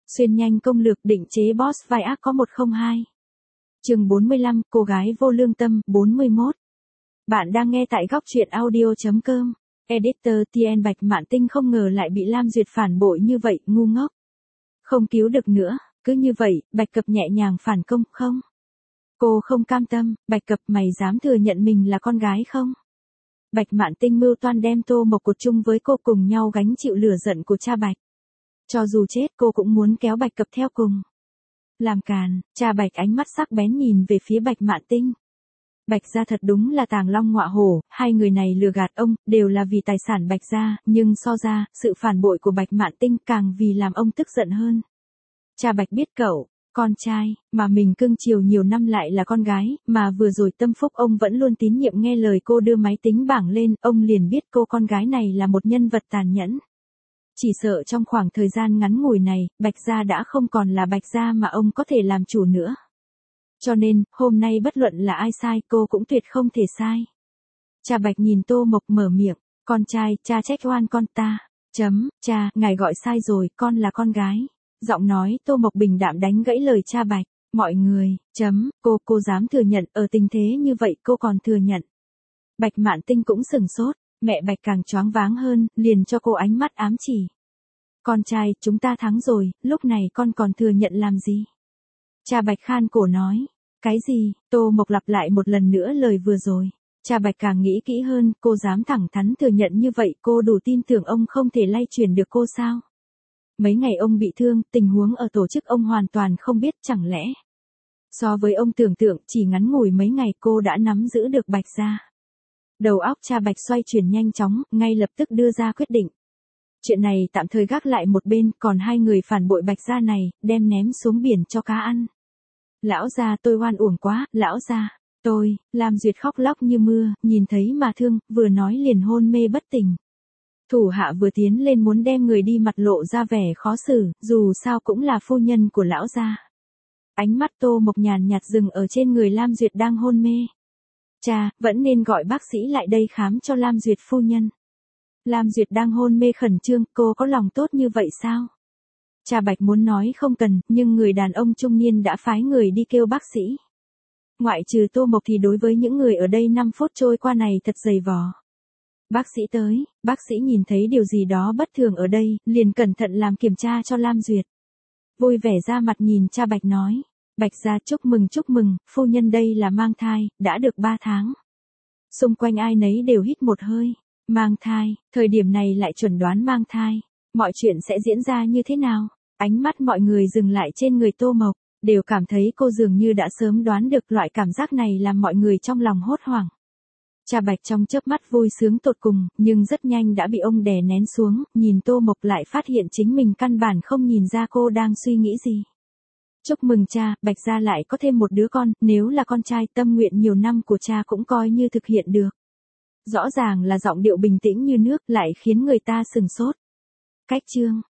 Xuyên nhanh công lược định chế boss vai ác có 102. Chương 45, cô gái vô lương tâm, 41. Bạn đang nghe tại góc truyện audio.com. Editor TN Bạch Mạn Tinh không ngờ lại bị Lam Duyệt phản bội như vậy, ngu ngốc. Không cứu được nữa, cứ như vậy, Bạch Cập nhẹ nhàng phản công, không? Cô không cam tâm, Bạch Cập mày dám thừa nhận mình là con gái không? Bạch Mạn Tinh mưu toan đem Tô Mộc cột chung với cô cùng nhau gánh chịu lửa giận của cha Bạch. Cho dù chết cô cũng muốn kéo Bạch Cập theo cùng. Làm càn, cha Bạch ánh mắt sắc bén nhìn về phía Bạch Mạn Tinh. Bạch gia thật đúng là tàng long ngọa hổ, hai người này lừa gạt ông, đều là vì tài sản Bạch gia, nhưng so ra, sự phản bội của Bạch Mạn Tinh càng vì làm ông tức giận hơn. Cha Bạch biết cậu, con trai, mà mình cưng chiều nhiều năm lại là con gái, mà vừa rồi Tâm Phúc ông vẫn luôn tín nhiệm nghe lời cô đưa máy tính bảng lên, ông liền biết cô con gái này là một nhân vật tàn nhẫn. Chỉ sợ trong khoảng thời gian ngắn ngủi này, Bạch gia đã không còn là Bạch gia mà ông có thể làm chủ nữa. Cho nên, hôm nay bất luận là ai sai cô cũng tuyệt không thể sai. Cha Bạch nhìn Tô Mộc mở miệng, con trai, cha trách oan con ta. Cha, ngài gọi sai rồi, con là con gái. Giọng nói Tô Mộc bình đạm đánh gãy lời cha Bạch, mọi người, cô dám thừa nhận, ở tình thế như vậy cô còn thừa nhận. Bạch Mạn Tinh cũng sừng sốt, mẹ Bạch càng choáng váng hơn, liền cho cô ánh mắt ám chỉ. Con trai, chúng ta thắng rồi, lúc này con còn thừa nhận làm gì? Cha Bạch khan cổ nói, cái gì? Tô Mộc lặp lại một lần nữa lời vừa rồi. Cha Bạch càng nghĩ kỹ hơn, cô dám thẳng thắn thừa nhận như vậy, cô đủ tin tưởng ông không thể lay chuyển được cô sao? Mấy ngày ông bị thương, tình huống ở tổ chức ông hoàn toàn không biết, chẳng lẽ. So với ông tưởng tượng, chỉ ngắn ngủi mấy ngày cô đã nắm giữ được Bạch gia. Đầu óc cha Bạch xoay chuyển nhanh chóng, ngay lập tức đưa ra quyết định. Chuyện này tạm thời gác lại một bên, còn hai người phản bội Bạch gia này, đem ném xuống biển cho cá ăn. Lão gia tôi oan uổng quá, lão gia, tôi, Lam Duyệt khóc lóc như mưa, nhìn thấy mà thương, vừa nói liền hôn mê bất tỉnh. Thủ hạ vừa tiến lên muốn đem người đi mặt lộ ra vẻ khó xử, dù sao cũng là phu nhân của lão gia. Ánh mắt Tô Mộc nhàn nhạt dừng ở trên người Lam Duyệt đang hôn mê. Cha, vẫn nên gọi bác sĩ lại đây khám cho Lam Duyệt phu nhân. Lam Duyệt đang hôn mê khẩn trương, cô có lòng tốt như vậy sao? Cha Bạch muốn nói không cần, nhưng người đàn ông trung niên đã phái người đi kêu bác sĩ. Ngoại trừ Tô Mộc thì đối với những người ở đây 5 phút trôi qua này thật dày vò. Bác sĩ tới, bác sĩ nhìn thấy điều gì đó bất thường ở đây, liền cẩn thận làm kiểm tra cho Lam Duyệt. Vui vẻ ra mặt nhìn cha Bạch nói, Bạch gia chúc mừng, phu nhân đây là mang thai, đã được 3 tháng. Xung quanh ai nấy đều hít một hơi, mang thai, thời điểm này lại chuẩn đoán mang thai, mọi chuyện sẽ diễn ra như thế nào? Ánh mắt mọi người dừng lại trên người Tô Mộc, đều cảm thấy cô dường như đã sớm đoán được, loại cảm giác này làm mọi người trong lòng hốt hoảng. Cha Bạch trong chớp mắt vui sướng tột cùng, nhưng rất nhanh đã bị ông đè nén xuống, nhìn Tô Mộc lại phát hiện chính mình căn bản không nhìn ra cô đang suy nghĩ gì. Chúc mừng cha, Bạch gia lại có thêm một đứa con, nếu là con trai tâm nguyện nhiều năm của cha cũng coi như thực hiện được. Rõ ràng là giọng điệu bình tĩnh như nước lại khiến người ta sừng sốt. Cách chương